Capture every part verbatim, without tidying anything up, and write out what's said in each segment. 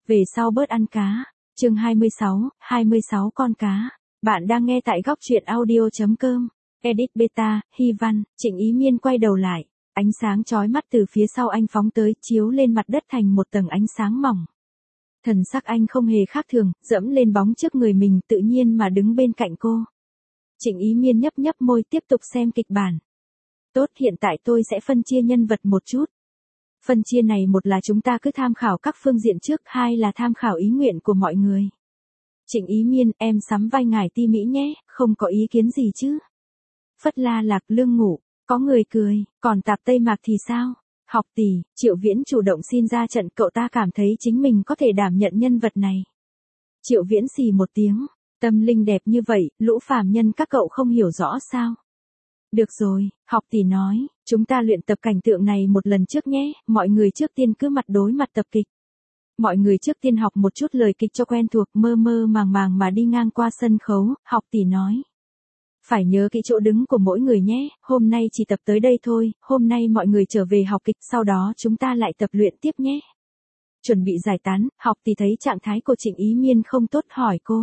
Về sau bớt ăn cá. Chương hai mươi sáu, hai mươi sáu con cá. Bạn đang nghe tại góc truyện audio.com. Edit beta, Hy Văn, Trịnh Ý Miên quay đầu lại. Ánh sáng chói mắt từ phía sau anh phóng tới, chiếu lên mặt đất thành một tầng ánh sáng mỏng. Thần sắc anh không hề khác thường, dẫm lên bóng trước người mình, tự nhiên mà đứng bên cạnh cô. Trịnh Ý Miên nhấp nhấp môi, tiếp tục xem kịch bản. Tốt, hiện tại tôi sẽ phân chia nhân vật một chút. Phân chia này, một là chúng ta cứ tham khảo các phương diện trước, hai là tham khảo ý nguyện của mọi người. Trịnh Ý Miên, em sắm vai ngải ti Mỹ nhé, không có ý kiến gì chứ? Phất La Lạc, Lương Ngụ, có người cười, còn Tạp Tây Mạc thì sao? Học Tỷ, Triệu Viễn chủ động xin ra trận, cậu ta cảm thấy chính mình có thể đảm nhận nhân vật này. Triệu Viễn xì một tiếng, tâm linh đẹp như vậy, lũ phàm nhân các cậu không hiểu rõ sao? Được rồi, Học Tỷ nói, chúng ta luyện tập cảnh tượng này một lần trước nhé, mọi người trước tiên cứ mặt đối mặt tập kịch. Mọi người trước tiên học một chút lời kịch cho quen thuộc, mơ mơ màng màng mà đi ngang qua sân khấu, Học Tỷ nói. Phải nhớ kỹ chỗ đứng của mỗi người nhé, hôm nay chỉ tập tới đây thôi, hôm nay mọi người trở về học kịch, sau đó chúng ta lại tập luyện tiếp nhé. Chuẩn bị giải tán, Học Tỷ thấy trạng thái của Trịnh Ý Miên không tốt, hỏi cô.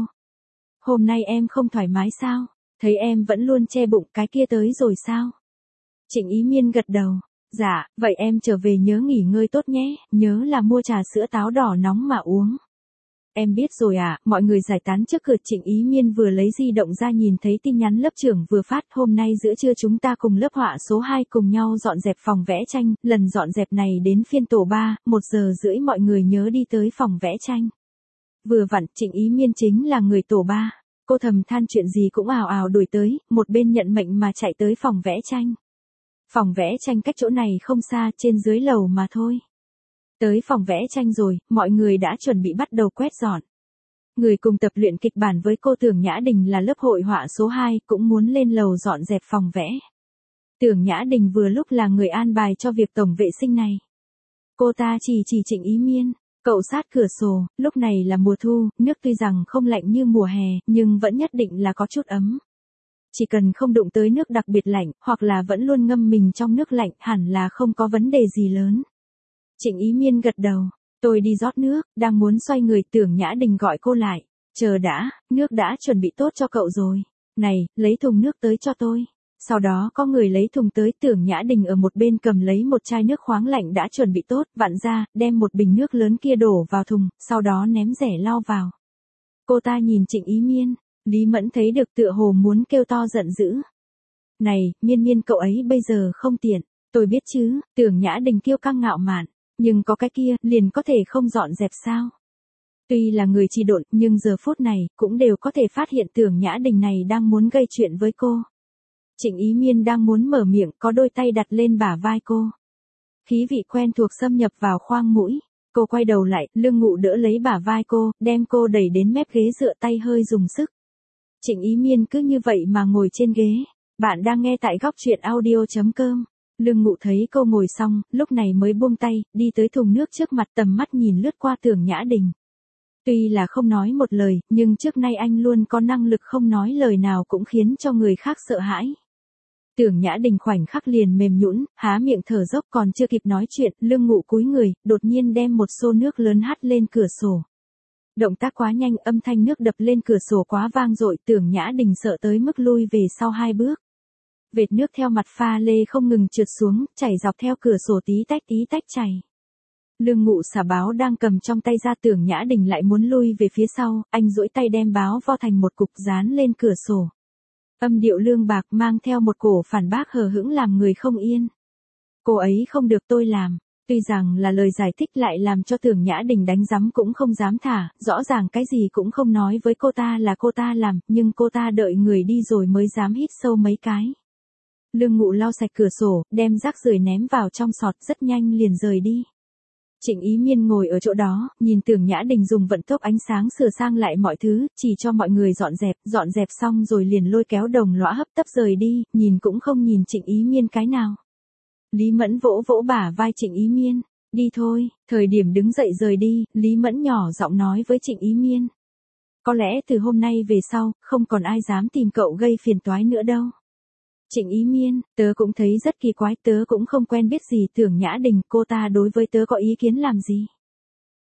Hôm nay em không thoải mái sao? Thấy em vẫn luôn che bụng, cái kia tới rồi sao? Trịnh Ý Miên gật đầu. Dạ, vậy em trở về nhớ nghỉ ngơi tốt nhé, nhớ là mua trà sữa táo đỏ nóng mà uống. Em biết rồi ạ, à, mọi người giải tán trước cửa. Trịnh Ý Miên vừa lấy di động ra, nhìn thấy tin nhắn lớp trưởng vừa phát, hôm nay giữa trưa chúng ta cùng lớp họa số hai cùng nhau dọn dẹp phòng vẽ tranh, lần dọn dẹp này đến phiên tổ ba, một giờ rưỡi mọi người nhớ đi tới phòng vẽ tranh. Vừa vặn, Trịnh Ý Miên chính là người tổ ba, cô thầm than chuyện gì cũng ào ào đuổi tới, một bên nhận mệnh mà chạy tới phòng vẽ tranh. Phòng vẽ tranh cách chỗ này không xa, trên dưới lầu mà thôi. Tới phòng vẽ tranh rồi, mọi người đã chuẩn bị bắt đầu quét dọn. Người cùng tập luyện kịch bản với cô Tưởng Nhã Đình là lớp hội họa số hai, cũng muốn lên lầu dọn dẹp phòng vẽ. Tưởng Nhã Đình vừa lúc là người an bài cho việc tổng vệ sinh này. Cô ta chỉ chỉ Trịnh Ý Miên, cậu sát cửa sổ, lúc này là mùa thu, nước tuy rằng không lạnh như mùa hè, nhưng vẫn nhất định là có chút ấm. Chỉ cần không đụng tới nước đặc biệt lạnh, hoặc là vẫn luôn ngâm mình trong nước lạnh, hẳn là không có vấn đề gì lớn. Trịnh Ý Miên gật đầu, tôi đi rót nước, đang muốn xoay người, Tưởng Nhã Đình gọi cô lại. Chờ đã, nước đã chuẩn bị tốt cho cậu rồi. Này, lấy thùng nước tới cho tôi. Sau đó có người lấy thùng tới, Tưởng Nhã Đình ở một bên cầm lấy một chai nước khoáng lạnh đã chuẩn bị tốt, vặn ra, đem một bình nước lớn kia đổ vào thùng, sau đó ném rẻ lau vào. Cô ta nhìn Trịnh Ý Miên. Lý Mẫn thấy được tựa hồ muốn kêu to giận dữ. Này, Miên Miên, cậu ấy bây giờ không tiện, tôi biết chứ, Tưởng Nhã Đình kiêu căng ngạo mạn, nhưng có cái kia, liền có thể không dọn dẹp sao? Tuy là người chi độn, nhưng giờ phút này, cũng đều có thể phát hiện Tưởng Nhã Đình này đang muốn gây chuyện với cô. Trịnh Ý Miên đang muốn mở miệng, có đôi tay đặt lên bả vai cô. Khí vị quen thuộc xâm nhập vào khoang mũi. Cô quay đầu lại, Lương Ngụ đỡ lấy bả vai cô, đem cô đẩy đến mép ghế, dựa tay hơi dùng sức. Trịnh Ý Miên cứ như vậy mà ngồi trên ghế. Bạn đang nghe tại góc truyện audio.com. Lương Ngụ thấy cô ngồi xong, lúc này mới buông tay, đi tới thùng nước trước mặt, tầm mắt nhìn lướt qua Tưởng Nhã Đình. Tuy là không nói một lời, nhưng trước nay anh luôn có năng lực không nói lời nào cũng khiến cho người khác sợ hãi. Tưởng Nhã Đình khoảnh khắc liền mềm nhũn, há miệng thở dốc, còn chưa kịp nói chuyện, Lương Ngụ cúi người, đột nhiên đem một xô nước lớn hắt lên cửa sổ. Động tác quá nhanh, âm thanh nước đập lên cửa sổ quá vang dội, Tưởng Nhã Đình sợ tới mức lui về sau hai bước. Vệt nước theo mặt pha lê không ngừng trượt xuống, chảy dọc theo cửa sổ tí tách tí tách chảy. Lương Ngụ xả báo đang cầm trong tay ra, Tưởng Nhã Đình lại muốn lui về phía sau, anh duỗi tay đem báo vo thành một cục dán lên cửa sổ. Âm điệu lương bạc mang theo một cổ phản bác hờ hững làm người không yên. Cô ấy không được, tôi làm. Tuy rằng là lời giải thích lại làm cho Tưởng Nhã Đình đánh giấm cũng không dám thả, rõ ràng cái gì cũng không nói với cô ta là cô ta làm, nhưng cô ta đợi người đi rồi mới dám hít sâu mấy cái. Lương Ngụ lau sạch cửa sổ, đem rác rưởi ném vào trong sọt, rất nhanh liền rời đi. Trịnh Ý Miên ngồi ở chỗ đó, nhìn Tưởng Nhã Đình dùng vận tốc ánh sáng sửa sang lại mọi thứ, chỉ cho mọi người dọn dẹp, dọn dẹp xong rồi liền lôi kéo đồng lõa hấp tấp rời đi, nhìn cũng không nhìn Trịnh Ý Miên cái nào. Lý Mẫn vỗ vỗ bả vai Trịnh Ý Miên, đi thôi, thời điểm đứng dậy rời đi, Lý Mẫn nhỏ giọng nói với Trịnh Ý Miên. Có lẽ từ hôm nay về sau, không còn ai dám tìm cậu gây phiền toái nữa đâu. Trịnh Ý Miên, tớ cũng thấy rất kỳ quái, tớ cũng không quen biết gì Tưởng Nhã Đình, cô ta đối với tớ có ý kiến làm gì?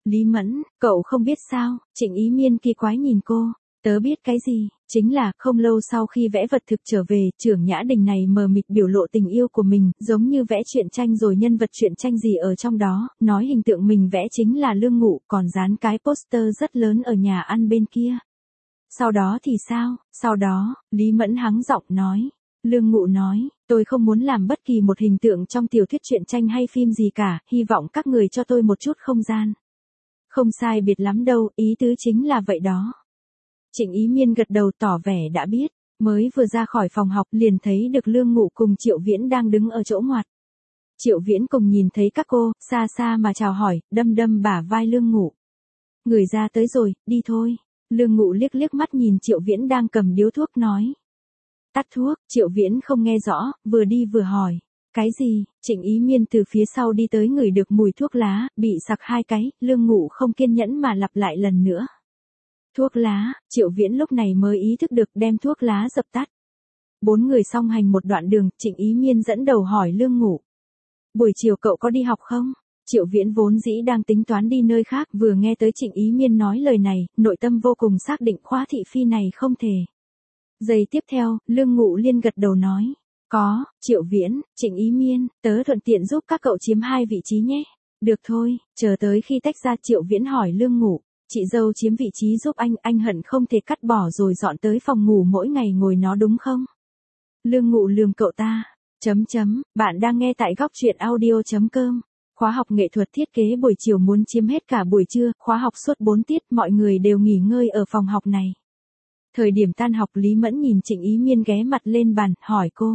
Lý Mẫn, cậu không biết sao? Trịnh Ý Miên kỳ quái nhìn cô. Tớ biết cái gì? Chính là, không lâu sau khi vẽ vật thực trở về, Trưởng Nhã Đình này mờ mịt biểu lộ tình yêu của mình, giống như vẽ truyện tranh rồi nhân vật truyện tranh gì ở trong đó, nói hình tượng mình vẽ chính là Lương Ngụ, còn dán cái poster rất lớn ở nhà ăn bên kia. Sau đó thì sao? Sau đó, Lý Mẫn hắng giọng nói. Lương Ngụ nói, tôi không muốn làm bất kỳ một hình tượng trong tiểu thuyết truyện tranh hay phim gì cả, hy vọng các người cho tôi một chút không gian. Không sai biệt lắm đâu, ý tứ chính là vậy đó. Trịnh Ý Miên gật đầu tỏ vẻ đã biết, mới vừa ra khỏi phòng học liền thấy được Lương Ngụ cùng Triệu Viễn đang đứng ở chỗ ngoặt. Triệu Viễn cùng nhìn thấy các cô, xa xa mà chào hỏi, đâm đâm bả vai Lương Ngụ. Người ra tới rồi, đi thôi. Lương Ngụ liếc liếc mắt nhìn Triệu Viễn đang cầm điếu thuốc nói. Tắt thuốc, Triệu Viễn không nghe rõ, vừa đi vừa hỏi. Cái gì? Trịnh Ý Miên từ phía sau đi tới ngửi được mùi thuốc lá, bị sặc hai cái, Lương Ngụ không kiên nhẫn mà lặp lại lần nữa. Thuốc lá, Triệu Viễn lúc này mới ý thức được đem thuốc lá dập tắt. Bốn người song hành một đoạn đường, Trịnh Ý Miên dẫn đầu hỏi Lương Ngụ. Buổi chiều cậu có đi học không? Triệu Viễn vốn dĩ đang tính toán đi nơi khác, vừa nghe tới Trịnh Ý Miên nói lời này, nội tâm vô cùng xác định khóa thị phi này không thể. Giây tiếp theo, Lương Ngụ liên gật đầu nói. Có, Triệu Viễn, Trịnh Ý Miên, tớ thuận tiện giúp các cậu chiếm hai vị trí nhé. Được thôi, chờ tới khi tách ra Triệu Viễn hỏi Lương Ngụ. Chị dâu chiếm vị trí giúp anh, anh hận không thể cắt bỏ rồi dọn tới phòng ngủ mỗi ngày ngồi nó đúng không? Lương Ngụ lườm cậu ta. Chấm chấm, bạn đang nghe tại góc truyện audio.com. Khóa học nghệ thuật thiết kế buổi chiều muốn chiếm hết cả buổi trưa, khóa học suốt bốn tiết, mọi người đều nghỉ ngơi ở phòng học này. Thời điểm tan học Lý Mẫn nhìn Trịnh Ý Miên ghé mặt lên bàn, hỏi cô.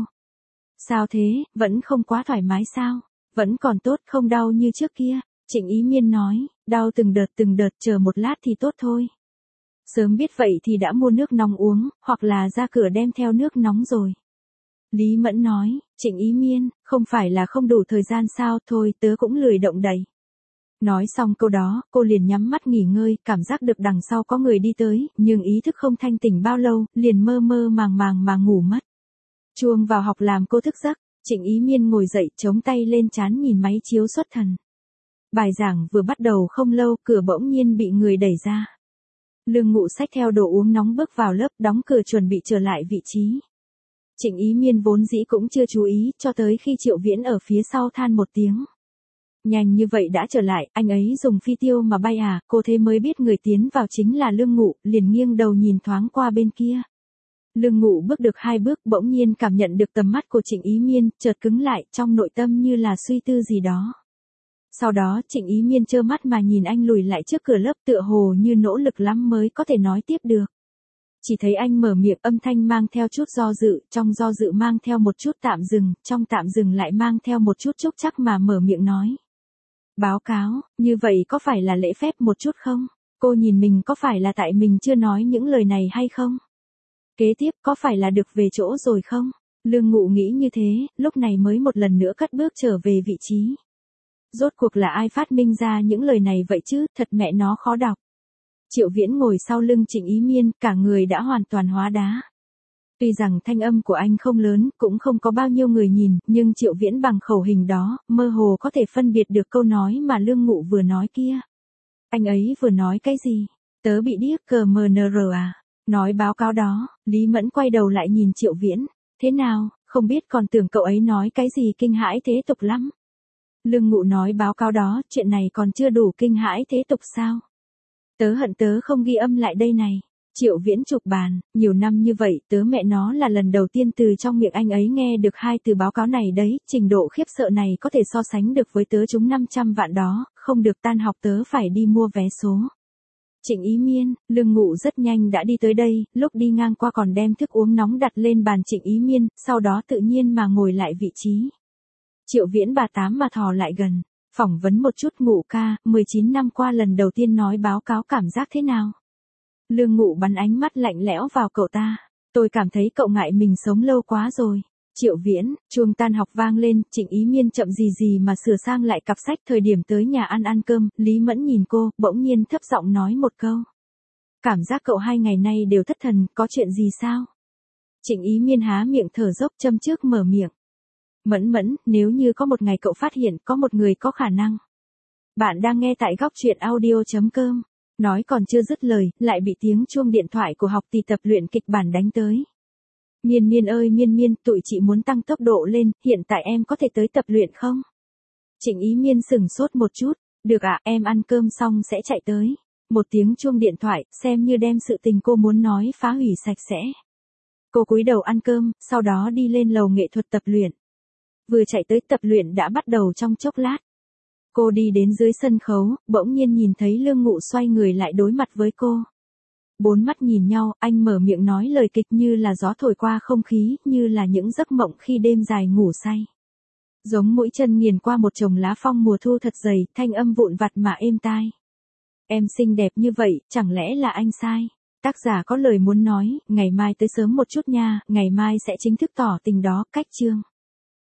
Sao thế, vẫn không quá thoải mái sao? Vẫn còn tốt, không đau như trước kia. Trịnh Ý Miên nói, đau từng đợt từng đợt, chờ một lát thì tốt thôi. Sớm biết vậy thì đã mua nước nóng uống, hoặc là ra cửa đem theo nước nóng rồi. Lý Mẫn nói, Trịnh Ý Miên, không phải là không đủ thời gian sao, thôi tớ cũng lười động đậy. Nói xong câu đó, cô liền nhắm mắt nghỉ ngơi, cảm giác được đằng sau có người đi tới, nhưng ý thức không thanh tỉnh bao lâu, liền mơ mơ màng màng mà ngủ mất. Chuông vào học làm cô thức giấc, Trịnh Ý Miên ngồi dậy, chống tay lên trán nhìn máy chiếu xuất thần. Bài giảng vừa bắt đầu không lâu, cửa bỗng nhiên bị người đẩy ra. Lương Ngụ xách theo đồ uống nóng bước vào lớp, đóng cửa chuẩn bị trở lại vị trí. Trịnh Ý Miên vốn dĩ cũng chưa chú ý, cho tới khi Triệu Viễn ở phía sau than một tiếng. Nhanh như vậy đã trở lại, anh ấy dùng phi tiêu mà bay à, cô thế mới biết người tiến vào chính là Lương Ngụ, liền nghiêng đầu nhìn thoáng qua bên kia. Lương Ngụ bước được hai bước, bỗng nhiên cảm nhận được tầm mắt của Trịnh Ý Miên, chợt cứng lại, trong nội tâm như là suy tư gì đó. Sau đó, Trịnh Ý Miên trơ mắt mà nhìn anh lùi lại trước cửa lớp, tựa hồ như nỗ lực lắm mới có thể nói tiếp được. Chỉ thấy anh mở miệng, âm thanh mang theo chút do dự, trong do dự mang theo một chút tạm dừng, trong tạm dừng lại mang theo một chút chốc chắc mà mở miệng nói. Báo cáo, như vậy có phải là lễ phép một chút không? Cô nhìn mình có phải là tại mình chưa nói những lời này hay không? Kế tiếp có phải là được về chỗ rồi không? Lương Ngụ nghĩ như thế, lúc này mới một lần nữa cất bước trở về vị trí. Rốt cuộc là ai phát minh ra những lời này vậy chứ, thật mẹ nó khó đọc. Triệu Viễn ngồi sau lưng Trịnh Ý Miên, cả người đã hoàn toàn hóa đá. Tuy rằng thanh âm của anh không lớn, cũng không có bao nhiêu người nhìn, nhưng Triệu Viễn bằng khẩu hình đó, mơ hồ có thể phân biệt được câu nói mà Lương Ngụ vừa nói kia. Anh ấy vừa nói cái gì? Tớ bị điếc cờ mờ nờ rờ à? Nói báo cáo đó, Lý Mẫn quay đầu lại nhìn Triệu Viễn. Thế nào, không biết còn tưởng cậu ấy nói cái gì kinh hãi thế tục lắm. Lương Ngụ nói báo cáo đó, chuyện này còn chưa đủ kinh hãi thế tục sao? Tớ hận tớ không ghi âm lại đây này. Triệu Viễn chụp bàn, nhiều năm như vậy, tớ mẹ nó là lần đầu tiên từ trong miệng anh ấy nghe được hai từ báo cáo này đấy, trình độ khiếp sợ này có thể so sánh được với tớ trúng năm trăm vạn đó, không được tan học tớ phải đi mua vé số. Trịnh Ý Miên, Lương Ngụ rất nhanh đã đi tới đây, lúc đi ngang qua còn đem thức uống nóng đặt lên bàn Trịnh Ý Miên, sau đó tự nhiên mà ngồi lại vị trí. Triệu Viễn bà tám mà thò lại gần, phỏng vấn một chút Ngụ ca, mười chín năm qua lần đầu tiên nói báo cáo cảm giác thế nào? Lương Ngụ bắn ánh mắt lạnh lẽo vào cậu ta. Tôi cảm thấy cậu ngại mình sống lâu quá rồi. Triệu Viễn, chuông tan học vang lên, Trịnh Ý Miên chậm gì gì mà sửa sang lại cặp sách, thời điểm tới nhà ăn ăn cơm, Lý Mẫn nhìn cô, bỗng nhiên thấp giọng nói một câu. Cảm giác cậu hai ngày nay đều thất thần, có chuyện gì sao? Trịnh Ý Miên há miệng thở dốc châm trước mở miệng. Mẫn Mẫn, nếu như có một ngày cậu phát hiện có một người có khả năng Bạn đang nghe tại góc truyện audio chấm com. Nói còn chưa dứt lời, lại bị tiếng chuông điện thoại của học tỷ tập luyện kịch bản đánh tới. Miên Miên ơi Miên Miên, tụi chị muốn tăng tốc độ lên, hiện tại em có thể tới tập luyện không? Trịnh Ý Miên sửng sốt một chút, được ạ, em ăn cơm xong sẽ chạy tới. Một tiếng chuông điện thoại, xem như đem sự tình cô muốn nói phá hủy sạch sẽ. Cô cúi đầu ăn cơm, sau đó đi lên lầu nghệ thuật tập luyện. Vừa chạy tới tập luyện đã bắt đầu trong chốc lát. Cô đi đến dưới sân khấu, bỗng nhiên nhìn thấy Lương Ngụ xoay người lại đối mặt với cô. Bốn mắt nhìn nhau, anh mở miệng nói lời kịch như là gió thổi qua không khí, như là những giấc mộng khi đêm dài ngủ say. Giống mũi chân nghiền qua một chồng lá phong mùa thu thật dày, thanh âm vụn vặt mà êm tai. Em xinh đẹp như vậy, chẳng lẽ là anh sai? Tác giả có lời muốn nói, ngày mai tới sớm một chút nha, ngày mai sẽ chính thức tỏ tình đó, cách chương.